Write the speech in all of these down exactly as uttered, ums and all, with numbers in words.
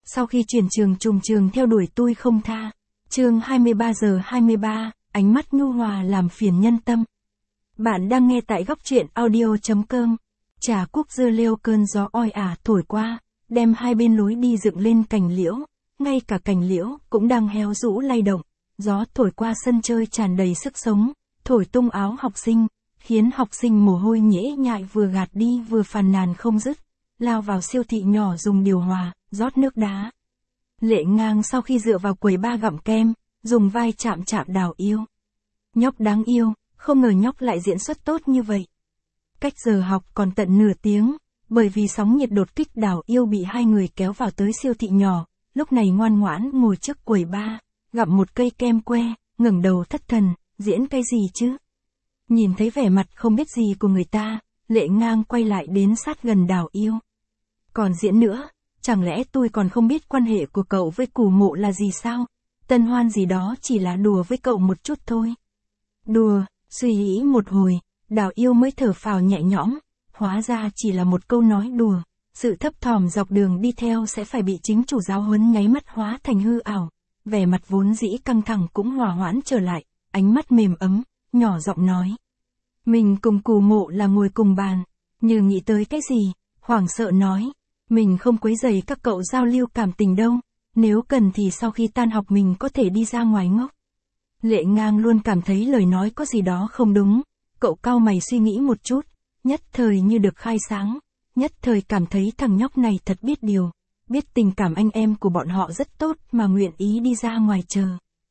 sau khi chuyển trường trùng trường theo đuổi tôi không tha. Chương hai mươi ba giờ hai mươi ba, ánh mắt nhu hòa làm phiền nhân tâm. Bạn đang nghe tại góc truyện audio.com. Trà cúc dưa leo cơn gió oi ả thổi qua, đem hai bên lối đi dựng lên cành liễu, ngay cả cành liễu cũng đang héo rũ lay động. Gió thổi qua sân chơi tràn đầy sức sống, thổi tung áo học sinh, khiến học sinh mồ hôi nhễ nhại vừa gạt đi vừa phàn nàn không dứt, lao vào siêu thị nhỏ dùng điều hòa, rót nước đá. Lệ Ngang sau khi dựa vào quầy ba gặm kem, dùng vai chạm chạm Đào Yêu. Nhóc đáng yêu, không ngờ nhóc lại diễn xuất tốt như vậy. Cách giờ học còn tận nửa tiếng, bởi vì sóng nhiệt đột kích Đào Yêu bị hai người kéo vào tới siêu thị nhỏ, lúc này ngoan ngoãn ngồi trước quầy ba, gặm một cây kem que, ngẩng đầu thất thần, diễn cái gì chứ? Nhìn thấy vẻ mặt không biết gì của người ta, Lệ Ngang quay lại đến sát gần Đào Yêu. Còn diễn nữa, chẳng lẽ tôi còn không biết quan hệ của cậu với Cù Mộ là gì sao? Tân hoan gì đó chỉ là đùa với cậu một chút thôi. Đùa, suy nghĩ một hồi, Đào Yêu mới thở phào nhẹ nhõm, hóa ra chỉ là một câu nói đùa. Sự thấp thỏm dọc đường đi theo sẽ phải bị chính chủ giáo huấn nháy mắt hóa thành hư ảo. Vẻ mặt vốn dĩ căng thẳng cũng hòa hoãn trở lại, ánh mắt mềm ấm, nhỏ giọng nói. Mình cùng Cù Mộ là ngồi cùng bàn, như nghĩ tới cái gì, hoảng sợ nói. Mình không quấy rầy các cậu giao lưu cảm tình đâu, nếu cần thì sau khi tan học mình có thể đi ra ngoài ngốc. Lệ Ngang luôn cảm thấy lời nói có gì đó không đúng, cậu cau mày suy nghĩ một chút, nhất thời như được khai sáng, nhất thời cảm thấy thằng nhóc này thật biết điều, biết tình cảm anh em của bọn họ rất tốt mà nguyện ý đi ra ngoài chờ.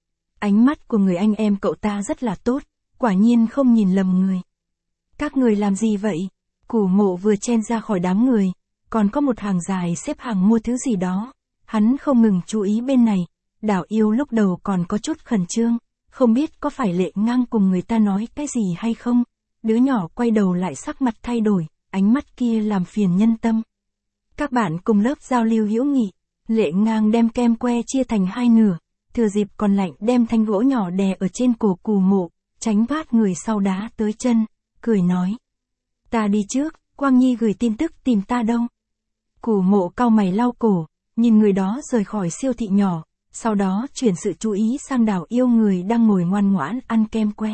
Ánh mắt của người anh em cậu ta rất là tốt, quả nhiên không nhìn lầm người. Các người làm gì vậy? Cù Mộ vừa chen ra khỏi đám người, còn có một hàng dài xếp hàng mua thứ gì đó. Hắn không ngừng chú ý bên này, Đào Yêu lúc đầu còn có chút khẩn trương, không biết có phải Lệ Ngang cùng người ta nói cái gì hay không. Đứa nhỏ quay đầu lại sắc mặt thay đổi, ánh mắt kia làm phiền nhân tâm. Các bạn cùng lớp giao lưu hữu nghị, Lệ Ngang đem kem que chia thành hai nửa, thừa dịp còn lạnh đem thanh gỗ nhỏ đè ở trên cổ Cù Mộ, tránh vát người sau đá tới chân, cười nói. Ta đi trước, Quang Nhi gửi tin tức tìm ta đâu. Cù Mộ cau mày lau cổ, nhìn người đó rời khỏi siêu thị nhỏ, sau đó chuyển sự chú ý sang Đào Yêu người đang ngồi ngoan ngoãn ăn kem que.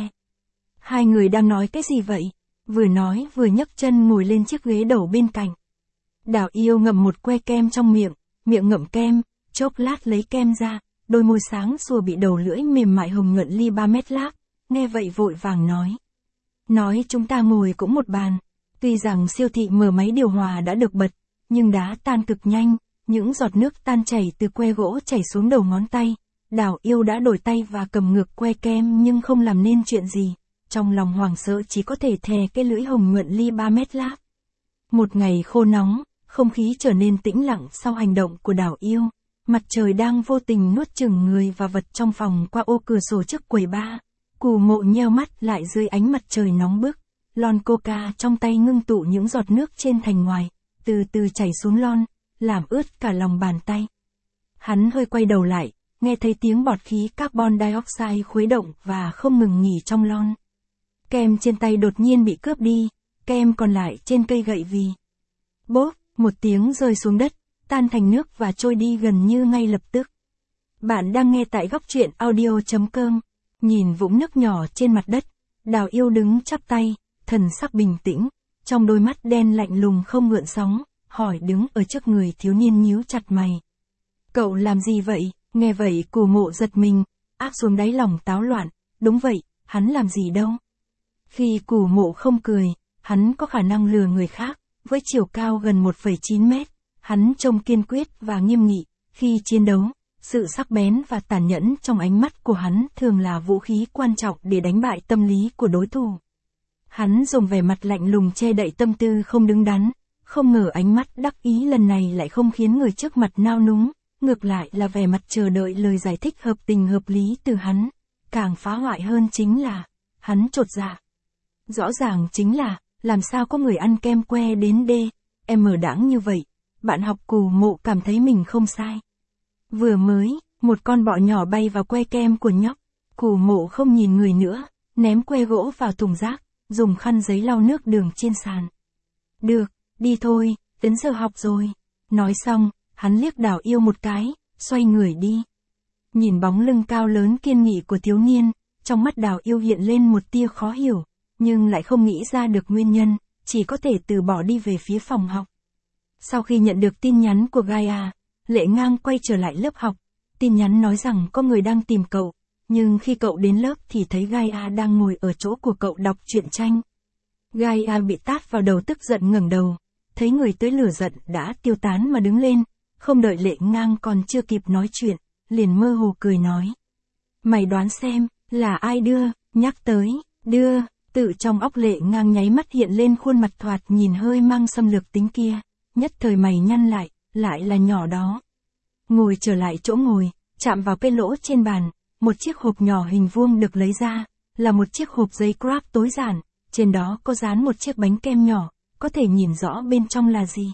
Hai người đang nói cái gì vậy? Vừa nói vừa nhấc chân ngồi lên chiếc ghế đầu bên cạnh. Đào Yêu ngậm một que kem trong miệng, miệng ngậm kem, chốc lát lấy kem ra, đôi môi sáng sủa bị đầu lưỡi mềm mại hồng nhuận ly ba mét lác, nghe vậy vội vàng nói. Nói chúng ta ngồi cũng một bàn, tuy rằng siêu thị mở máy điều hòa đã được bật, nhưng đá tan cực nhanh, những giọt nước tan chảy từ que gỗ chảy xuống đầu ngón tay. Đào Yêu đã đổi tay và cầm ngược que kem nhưng không làm nên chuyện gì, trong lòng hoảng sợ chỉ có thể thè cái lưỡi hồng nhuận ly ba mét lác. Một ngày khô nóng, không khí trở nên tĩnh lặng sau hành động của Đào Yêu. Mặt trời đang vô tình nuốt chửng người và vật trong phòng qua ô cửa sổ trước quầy ba. Cù Mộ nheo mắt lại dưới ánh mặt trời nóng bức, lon coca trong tay ngưng tụ những giọt nước trên thành ngoài, từ từ chảy xuống lon, làm ướt cả lòng bàn tay. Hắn hơi quay đầu lại, nghe thấy tiếng bọt khí carbon dioxide khuấy động và không ngừng nghỉ trong lon. Kem trên tay đột nhiên bị cướp đi, kem còn lại trên cây gậy vì. Bốp, một tiếng rơi xuống đất, tan thành nước và trôi đi gần như ngay lập tức. Bạn đang nghe tại góc truyện audio.com. Nhìn vũng nước nhỏ trên mặt đất, Đào Yêu đứng chắp tay, thần sắc bình tĩnh, trong đôi mắt đen lạnh lùng không gợn sóng, hỏi đứng ở trước người thiếu niên nhíu chặt mày. Cậu làm gì vậy? Nghe vậy Cù Mộ giật mình, áp xuống đáy lòng táo loạn, đúng vậy, hắn làm gì đâu. Khi Cù Mộ không cười, hắn có khả năng lừa người khác, với chiều cao gần một phẩy chín mét, hắn trông kiên quyết và nghiêm nghị, khi chiến đấu. Sự sắc bén và tàn nhẫn trong ánh mắt của hắn thường là vũ khí quan trọng để đánh bại tâm lý của đối thủ. Hắn dùng vẻ mặt lạnh lùng che đậy tâm tư không đứng đắn, không ngờ ánh mắt đắc ý lần này lại không khiến người trước mặt nao núng, ngược lại là vẻ mặt chờ đợi lời giải thích hợp tình hợp lý từ hắn. Càng phá hoại hơn chính là, hắn chột dạ. Rõ ràng chính là, làm sao có người ăn kem que đến đê, em ở đãng như vậy, bạn học Cù Mộ cảm thấy mình không sai. Vừa mới, một con bọ nhỏ bay vào que kem của nhóc, Cù Mộ không nhìn người nữa, ném que gỗ vào thùng rác, dùng khăn giấy lau nước đường trên sàn. Được, đi thôi, đến giờ học rồi. Nói xong, hắn liếc Đào Yêu một cái, xoay người đi. Nhìn bóng lưng cao lớn kiên nghị của thiếu niên, trong mắt Đào Yêu hiện lên một tia khó hiểu, nhưng lại không nghĩ ra được nguyên nhân, chỉ có thể từ bỏ đi về phía phòng học. Sau khi nhận được tin nhắn của Gaia, Lệ Ngang quay trở lại lớp học. Tin nhắn nói rằng có người đang tìm cậu, nhưng khi cậu đến lớp thì thấy Gaia đang ngồi ở chỗ của cậu đọc truyện tranh. Gaia bị tát vào đầu tức giận ngẩng đầu, thấy người tới lửa giận đã tiêu tán mà đứng lên, không đợi Lệ Ngang còn chưa kịp nói chuyện, liền mơ hồ cười nói. Mày đoán xem, là ai đưa, nhắc tới, đưa, tự trong óc Lệ Ngang nháy mắt hiện lên khuôn mặt thoạt nhìn hơi mang xâm lược tính kia, nhất thời mày nhăn lại, lại là nhỏ đó. Ngồi trở lại chỗ ngồi, chạm vào cái lỗ trên bàn, một chiếc hộp nhỏ hình vuông được lấy ra, là một chiếc hộp giấy crab tối giản, trên đó có dán một chiếc bánh kem nhỏ, có thể nhìn rõ bên trong là gì.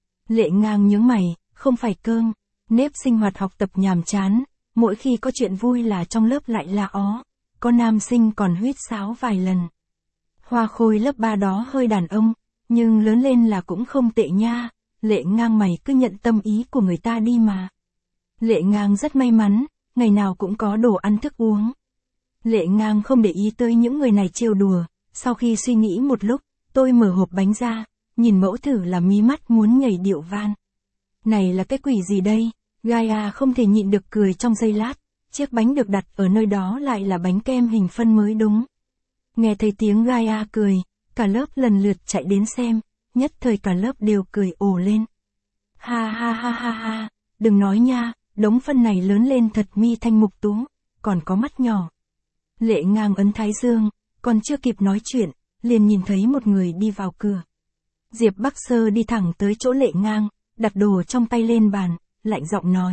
Lệ Ngang nhướng mày, không phải cơm, nếp sinh hoạt học tập nhàm chán, mỗi khi có chuyện vui là trong lớp lại la ó, có nam sinh còn huýt sáo vài lần. Hoa Khôi lớp ba đó hơi đàn ông, nhưng lớn lên là cũng không tệ nha, Lệ Ngang mày cứ nhận tâm ý của người ta đi mà. Lệ Ngang rất may mắn, ngày nào cũng có đồ ăn thức uống. Lệ Ngang không để ý tới những người này trêu đùa, sau khi suy nghĩ một lúc, tôi mở hộp bánh ra, nhìn mẫu thử là mí mắt muốn nhảy điệu van. Này là cái quỷ gì đây? Gaia không thể nhịn được cười trong giây lát, chiếc bánh được đặt ở nơi đó lại là bánh kem hình phân mới đúng. Nghe thấy tiếng Gaia cười, cả lớp lần lượt chạy đến xem, nhất thời cả lớp đều cười ồ lên. Ha ha ha ha ha, đừng nói nha, đống phân này lớn lên thật mi thanh mục tú, còn có mắt nhỏ. Lệ Ngang ấn thái dương, còn chưa kịp nói chuyện, liền nhìn thấy một người đi vào cửa. Diệp Bắc Sơ đi thẳng tới chỗ Lệ Ngang, đặt đồ trong tay lên bàn, lạnh giọng nói.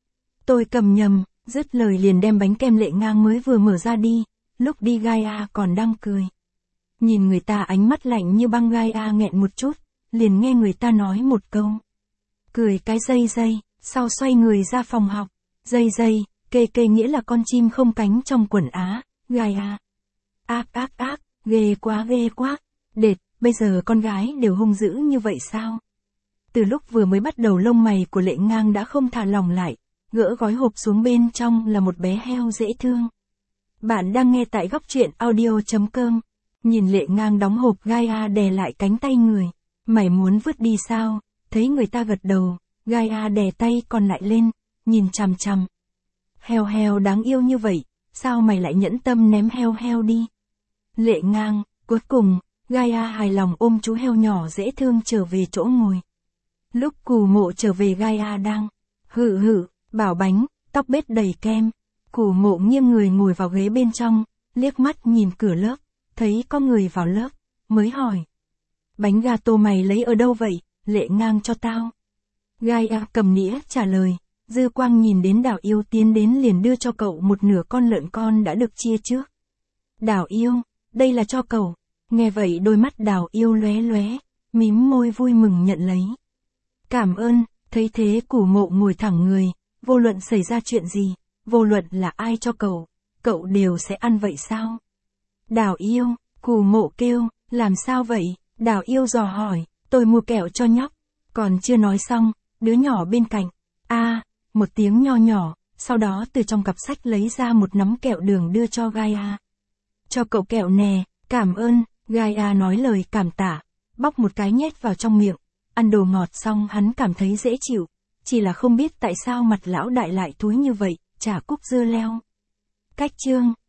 Tôi cầm nhầm, dứt lời liền đem bánh kem Lệ Ngang mới vừa mở ra đi, lúc đi Gaia còn đang cười. Nhìn người ta ánh mắt lạnh như băng, Gaia nghẹn một chút, liền nghe người ta nói một câu. Cười cái dây dây, sau xoay người ra phòng học, dây dây, kê kê nghĩa là con chim không cánh trong quần Á, Gaia. Ác ác ác, ghê quá ghê quá, đệt, bây giờ con gái đều hung dữ như vậy sao? Từ lúc vừa mới bắt đầu lông mày của Lệ Ngang đã không thả lỏng lại, gỡ gói hộp xuống bên trong là một bé heo dễ thương. Bạn đang nghe tại góc truyện audio chấm com. Nhìn Lệ Ngang đóng hộp, Gaia đè lại cánh tay người. Mày muốn vứt đi sao? Thấy người ta gật đầu, Gaia đè tay còn lại lên, nhìn chằm chằm. Heo heo đáng yêu như vậy, sao mày lại nhẫn tâm ném heo heo đi? Lệ Ngang, cuối cùng, Gaia hài lòng ôm chú heo nhỏ dễ thương trở về chỗ ngồi. Lúc Cù Mộ trở về, Gaia đang hự hự, bảo bánh, tóc bết đầy kem. Cù Mộ nghiêng người ngồi vào ghế bên trong, liếc mắt nhìn cửa lớp, thấy có người vào lớp, mới hỏi. Bánh gato mày lấy ở đâu vậy? Lệ Ngang cho tao. Gaia cầm nĩa trả lời, dư quang nhìn đến Đào Yêu tiến đến liền đưa cho cậu một nửa con lợn con đã được chia trước. Đào Yêu, đây là cho cậu. Nghe vậy đôi mắt Đào Yêu lóe lóe, mím môi vui mừng nhận lấy. Cảm ơn. Thấy thế Cù Mộ ngồi thẳng người, vô luận xảy ra chuyện gì, vô luận là ai cho cậu, cậu đều sẽ ăn vậy sao? Đào Yêu, Cù Mộ kêu, làm sao vậy? Đào Yêu dò hỏi, tôi mua kẹo cho nhóc. Còn chưa nói xong, đứa nhỏ bên cạnh, a à, một tiếng nho nhỏ, sau đó từ trong cặp sách lấy ra một nắm kẹo đường đưa cho Gaia. Cho cậu kẹo nè, cảm ơn. Gaia nói lời cảm tạ, bóc một cái nhét vào trong miệng. Ăn đồ ngọt xong hắn cảm thấy dễ chịu, chỉ là không biết tại sao mặt lão đại lại thúi như vậy, chả cúc dưa leo. Cách chương